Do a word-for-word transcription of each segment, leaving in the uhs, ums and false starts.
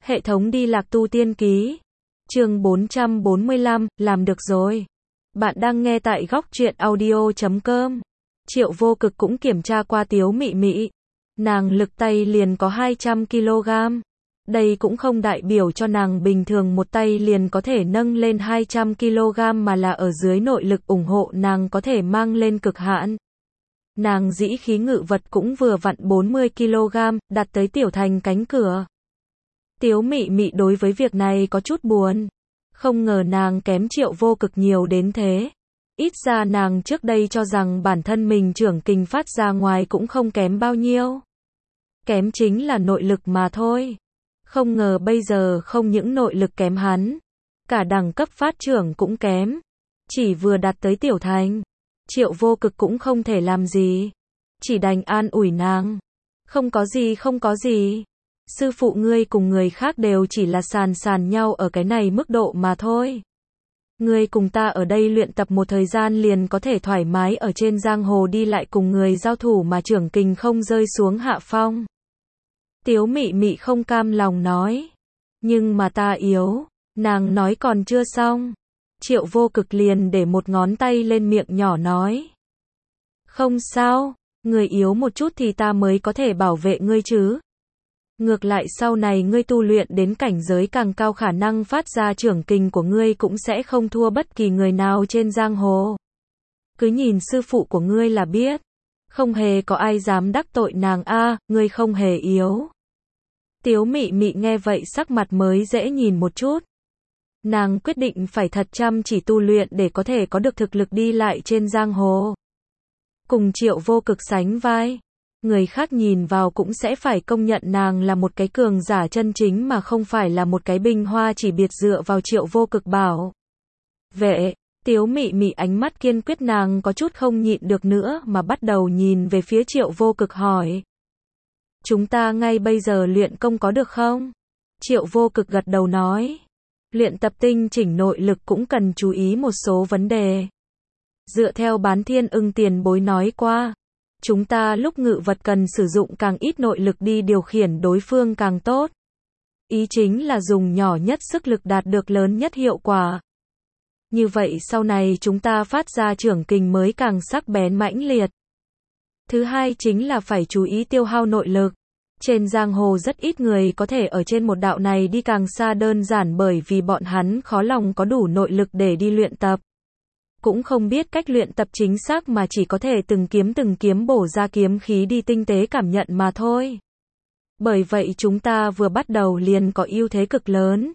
Hệ thống đi lạc tu tiên ký. Chương bốn trăm bốn mươi lăm, làm được rồi. Bạn đang nghe tại góc truyện audio chấm com. Triệu Vô Cực cũng kiểm tra qua Tiếu Mị Mị. Nàng lực tay liền có hai trăm ki lô gam. Đây cũng không đại biểu cho nàng bình thường một tay liền có thể nâng lên hai trăm ki lô gam mà là ở dưới nội lực ủng hộ nàng có thể mang lên cực hạn. Nàng dĩ khí ngự vật cũng vừa vặn bốn mươi ki lô gam, đặt tới tiểu thành cánh cửa. Tiếu Mị Mị đối với việc này có chút buồn. Không ngờ nàng kém Triệu Vô Cực nhiều đến thế. Ít ra nàng trước đây cho rằng bản thân mình trưởng kình phát ra ngoài cũng không kém bao nhiêu. Kém chính là nội lực mà thôi. Không ngờ bây giờ không những nội lực kém hắn, cả đẳng cấp phát trưởng cũng kém. Chỉ vừa đạt tới tiểu thành, Triệu Vô Cực cũng không thể làm gì. Chỉ đành an ủi nàng. Không có gì không có gì. Sư phụ ngươi cùng người khác đều chỉ là sàn sàn nhau ở cái này mức độ mà thôi. Ngươi cùng ta ở đây luyện tập một thời gian liền có thể thoải mái ở trên giang hồ đi lại cùng người giao thủ mà trưởng kình không rơi xuống hạ phong. Tiếu Mị Mị không cam lòng nói. Nhưng mà ta yếu. Nàng nói còn chưa xong. Triệu Vô Cực liền để một ngón tay lên miệng nhỏ nói. Không sao, người yếu một chút thì ta mới có thể bảo vệ ngươi chứ. Ngược lại sau này ngươi tu luyện đến cảnh giới càng cao khả năng phát ra trưởng kình của ngươi cũng sẽ không thua bất kỳ người nào trên giang hồ. Cứ nhìn sư phụ của ngươi là biết. Không hề có ai dám đắc tội nàng a, ngươi không hề yếu. Tiếu Mị Mị nghe vậy sắc mặt mới dễ nhìn một chút. Nàng quyết định phải thật chăm chỉ tu luyện để có thể có được thực lực đi lại trên giang hồ. Cùng Triệu Vô Cực sánh vai. Người khác nhìn vào cũng sẽ phải công nhận nàng là một cái cường giả chân chính mà không phải là một cái bình hoa chỉ biệt dựa vào Triệu Vô Cực bảo vệ. Tiếu Mị Mị ánh mắt kiên quyết, nàng có chút không nhịn được nữa mà bắt đầu nhìn về phía Triệu Vô Cực hỏi. Chúng ta ngay bây giờ luyện công có được không? Triệu Vô Cực gật đầu nói. Luyện tập tinh chỉnh nội lực cũng cần chú ý một số vấn đề. Dựa theo Bán Thiên Ưng tiền bối nói qua, chúng ta lúc ngự vật cần sử dụng càng ít nội lực đi điều khiển đối phương càng tốt. Ý chính là dùng nhỏ nhất sức lực đạt được lớn nhất hiệu quả. Như vậy sau này chúng ta phát ra trưởng kình mới càng sắc bén mãnh liệt. Thứ hai chính là phải chú ý tiêu hao nội lực. Trên giang hồ rất ít người có thể ở trên một đạo này đi càng xa, đơn giản bởi vì bọn hắn khó lòng có đủ nội lực để đi luyện tập. Cũng không biết cách luyện tập chính xác mà chỉ có thể từng kiếm từng kiếm bổ ra kiếm khí đi tinh tế cảm nhận mà thôi. Bởi vậy chúng ta vừa bắt đầu liền có ưu thế cực lớn.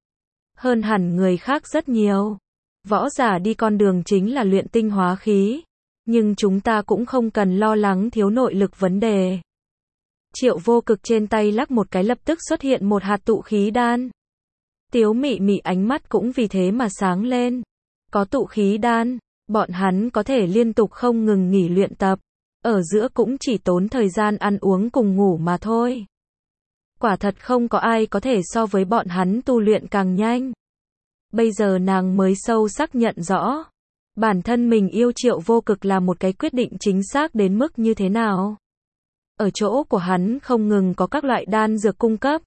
Hơn hẳn người khác rất nhiều. Võ giả đi con đường chính là luyện tinh hóa khí. Nhưng chúng ta cũng không cần lo lắng thiếu nội lực vấn đề. Triệu Vô Cực trên tay lắc một cái, lập tức xuất hiện một hạt tụ khí đan. Tiếu Mị Mị ánh mắt cũng vì thế mà sáng lên. Có tụ khí đan, bọn hắn có thể liên tục không ngừng nghỉ luyện tập. Ở giữa cũng chỉ tốn thời gian ăn uống cùng ngủ mà thôi. Quả thật không có ai có thể so với bọn hắn tu luyện càng nhanh. Bây giờ nàng mới sâu sắc nhận rõ. Bản thân mình yêu Triệu Vô Cực là một cái quyết định chính xác đến mức như thế nào. Ở chỗ của hắn không ngừng có các loại đan dược cung cấp.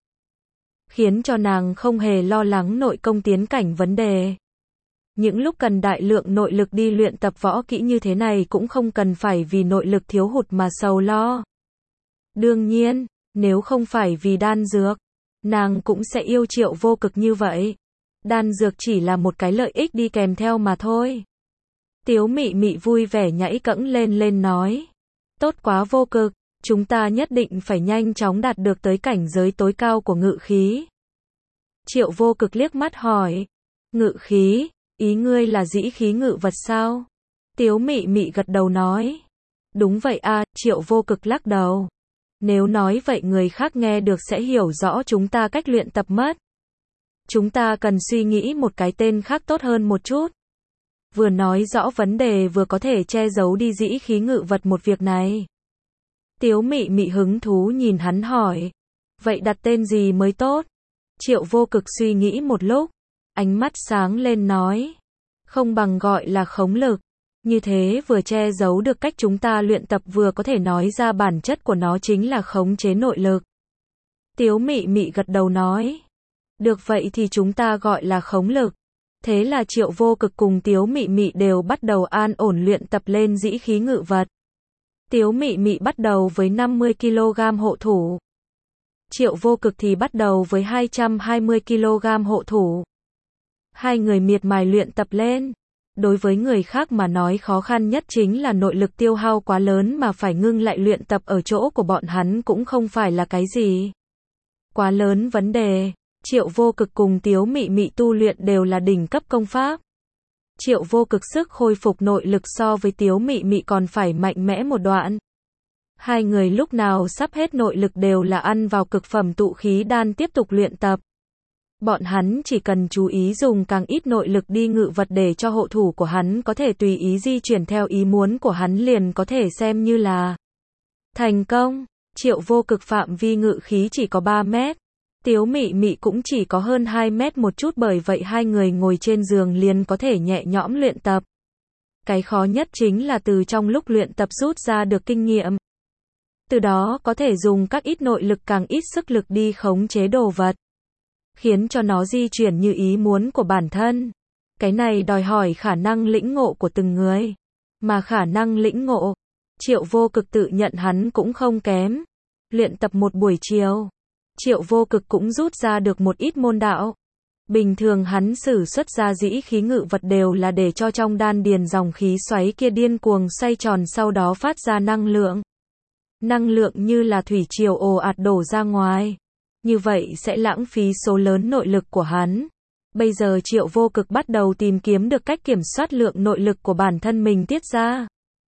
Khiến cho nàng không hề lo lắng nội công tiến cảnh vấn đề. Những lúc cần đại lượng nội lực đi luyện tập võ kỹ như thế này cũng không cần phải vì nội lực thiếu hụt mà sầu lo. Đương nhiên, nếu không phải vì đan dược, nàng cũng sẽ yêu Triệu Vô Cực như vậy. Đan dược chỉ là một cái lợi ích đi kèm theo mà thôi. Tiếu Mị Mị vui vẻ nhảy cẫng lên lên nói. Tốt quá Vô Cực, chúng ta nhất định phải nhanh chóng đạt được tới cảnh giới tối cao của ngự khí. Triệu Vô Cực liếc mắt hỏi. Ngự khí, ý ngươi là dĩ khí ngự vật sao? Tiếu Mị Mị gật đầu nói. Đúng vậy a, Triệu Vô Cực lắc đầu. Nếu nói vậy người khác nghe được sẽ hiểu rõ chúng ta cách luyện tập mất. Chúng ta cần suy nghĩ một cái tên khác tốt hơn một chút. Vừa nói rõ vấn đề vừa có thể che giấu đi dĩ khí ngự vật một việc này. Tiếu Mị Mị hứng thú nhìn hắn hỏi. Vậy đặt tên gì mới tốt? Triệu Vô Cực suy nghĩ một lúc. Ánh mắt sáng lên nói. Không bằng gọi là khống lực. Như thế vừa che giấu được cách chúng ta luyện tập vừa có thể nói ra bản chất của nó chính là khống chế nội lực. Tiếu Mị Mị gật đầu nói. Được vậy thì chúng ta gọi là khống lực. Thế là Triệu Vô Cực cùng Tiếu Mị Mị đều bắt đầu an ổn luyện tập lên dĩ khí ngự vật. Tiếu Mị Mị bắt đầu với năm mươi ki lô gam hộ thủ. Triệu Vô Cực thì bắt đầu với hai trăm hai mươi ki lô gam hộ thủ. Hai người miệt mài luyện tập lên. Đối với người khác mà nói khó khăn nhất chính là nội lực tiêu hao quá lớn mà phải ngưng lại luyện tập ở chỗ của bọn hắn cũng không phải là cái gì quá lớn vấn đề. Triệu Vô Cực cùng Tiếu Mị Mị tu luyện đều là đỉnh cấp công pháp. Triệu Vô Cực sức khôi phục nội lực so với Tiếu Mị Mị còn phải mạnh mẽ một đoạn. Hai người lúc nào sắp hết nội lực đều là ăn vào cực phẩm tụ khí đan tiếp tục luyện tập. Bọn hắn chỉ cần chú ý dùng càng ít nội lực đi ngự vật để cho hộ thủ của hắn có thể tùy ý di chuyển theo ý muốn của hắn liền có thể xem như là thành công. Triệu Vô Cực phạm vi ngự khí chỉ có ba mét. Tiếu Mị Mị cũng chỉ có hơn hai mét một chút, bởi vậy hai người ngồi trên giường liền có thể nhẹ nhõm luyện tập. Cái khó nhất chính là từ trong lúc luyện tập rút ra được kinh nghiệm. Từ đó có thể dùng các ít nội lực càng ít sức lực đi khống chế đồ vật, khiến cho nó di chuyển như ý muốn của bản thân. Cái này đòi hỏi khả năng lĩnh ngộ của từng người. Mà khả năng lĩnh ngộ, Triệu Vô Cực tự nhận hắn cũng không kém. Luyện tập một buổi chiều, Triệu Vô Cực cũng rút ra được một ít môn đạo. Bình thường hắn sử xuất ra dĩ khí ngự vật đều là để cho trong đan điền dòng khí xoáy kia điên cuồng xoay tròn sau đó phát ra năng lượng. Năng lượng như là thủy triều ồ ạt đổ ra ngoài. Như vậy sẽ lãng phí số lớn nội lực của hắn. Bây giờ Triệu Vô Cực bắt đầu tìm kiếm được cách kiểm soát lượng nội lực của bản thân mình tiết ra,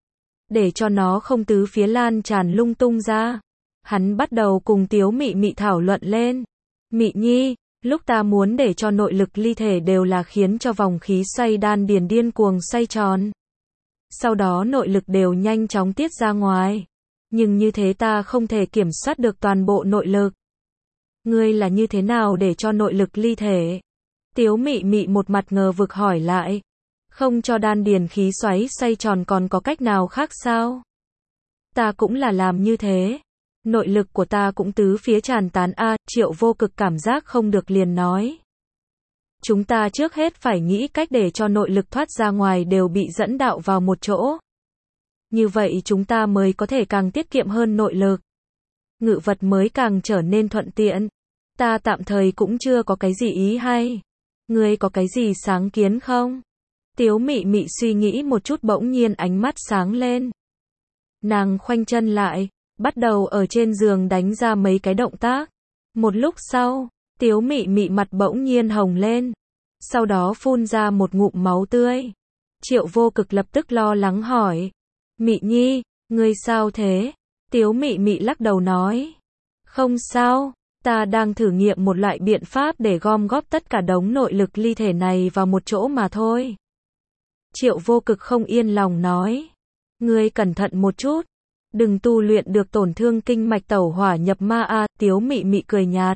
để cho nó không tứ phía lan tràn lung tung ra. Hắn bắt đầu cùng Tiếu Mị Mị thảo luận lên. Mị Nhi, lúc ta muốn để cho nội lực ly thể đều là khiến cho vòng khí xoay đan điền điên cuồng xoay tròn. Sau đó nội lực đều nhanh chóng tiết ra ngoài. Nhưng như thế ta không thể kiểm soát được toàn bộ nội lực. Ngươi là như thế nào để cho nội lực ly thể? Tiếu Mị Mị một mặt ngờ vực hỏi lại. Không cho đan điền khí xoáy xoay tròn còn có cách nào khác sao? Ta cũng là làm như thế. Nội lực của ta cũng tứ phía tràn tán a. Triệu Vô Cực cảm giác không được liền nói. Chúng ta trước hết phải nghĩ cách để cho nội lực thoát ra ngoài đều bị dẫn đạo vào một chỗ. Như vậy chúng ta mới có thể càng tiết kiệm hơn nội lực. Ngự vật mới càng trở nên thuận tiện. Ta tạm thời cũng chưa có cái gì ý hay. Ngươi có cái gì sáng kiến không? Tiếu Mị Mị suy nghĩ một chút bỗng nhiên ánh mắt sáng lên. Nàng khoanh chân lại, bắt đầu ở trên giường đánh ra mấy cái động tác. Một lúc sau, Tiếu Mị Mị mặt bỗng nhiên hồng lên. Sau đó phun ra một ngụm máu tươi. Triệu Vô Cực lập tức lo lắng hỏi. Mị Nhi, ngươi sao thế? Tiếu Mị Mị lắc đầu nói. Không sao, ta đang thử nghiệm một loại biện pháp để gom góp tất cả đống nội lực ly thể này vào một chỗ mà thôi. Triệu Vô Cực không yên lòng nói. Ngươi cẩn thận một chút. Đừng tu luyện được tổn thương kinh mạch tẩu hỏa nhập ma a. Tiếu Mị Mị cười nhạt.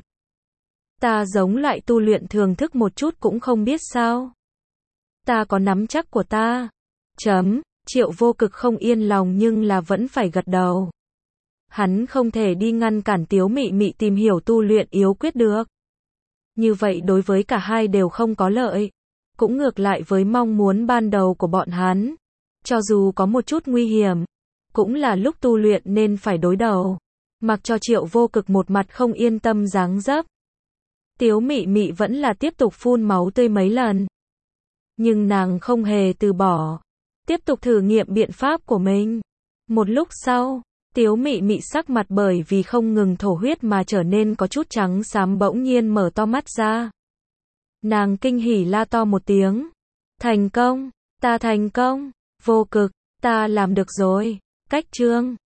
Ta giống loại tu luyện thường thức một chút cũng không biết sao. Ta có nắm chắc của ta. Chấm. Triệu Vô Cực không yên lòng nhưng là vẫn phải gật đầu. Hắn không thể đi ngăn cản Tiếu Mị Mị tìm hiểu tu luyện yếu quyết được. Như vậy đối với cả hai đều không có lợi. Cũng ngược lại với mong muốn ban đầu của bọn hắn. Cho dù có một chút nguy hiểm, cũng là lúc tu luyện nên phải đối đầu. Mặc cho Triệu Vô Cực một mặt không yên tâm dáng dấp. Tiếu Mị Mị vẫn là tiếp tục phun máu tươi mấy lần. Nhưng nàng không hề từ bỏ. Tiếp tục thử nghiệm biện pháp của mình. Một lúc sau, Tiếu Mị Mị sắc mặt bởi vì không ngừng thổ huyết mà trở nên có chút trắng xám bỗng nhiên mở to mắt ra. Nàng kinh hỉ la to một tiếng. Thành công, ta thành công, Vô Cực, ta làm được rồi. Cách chương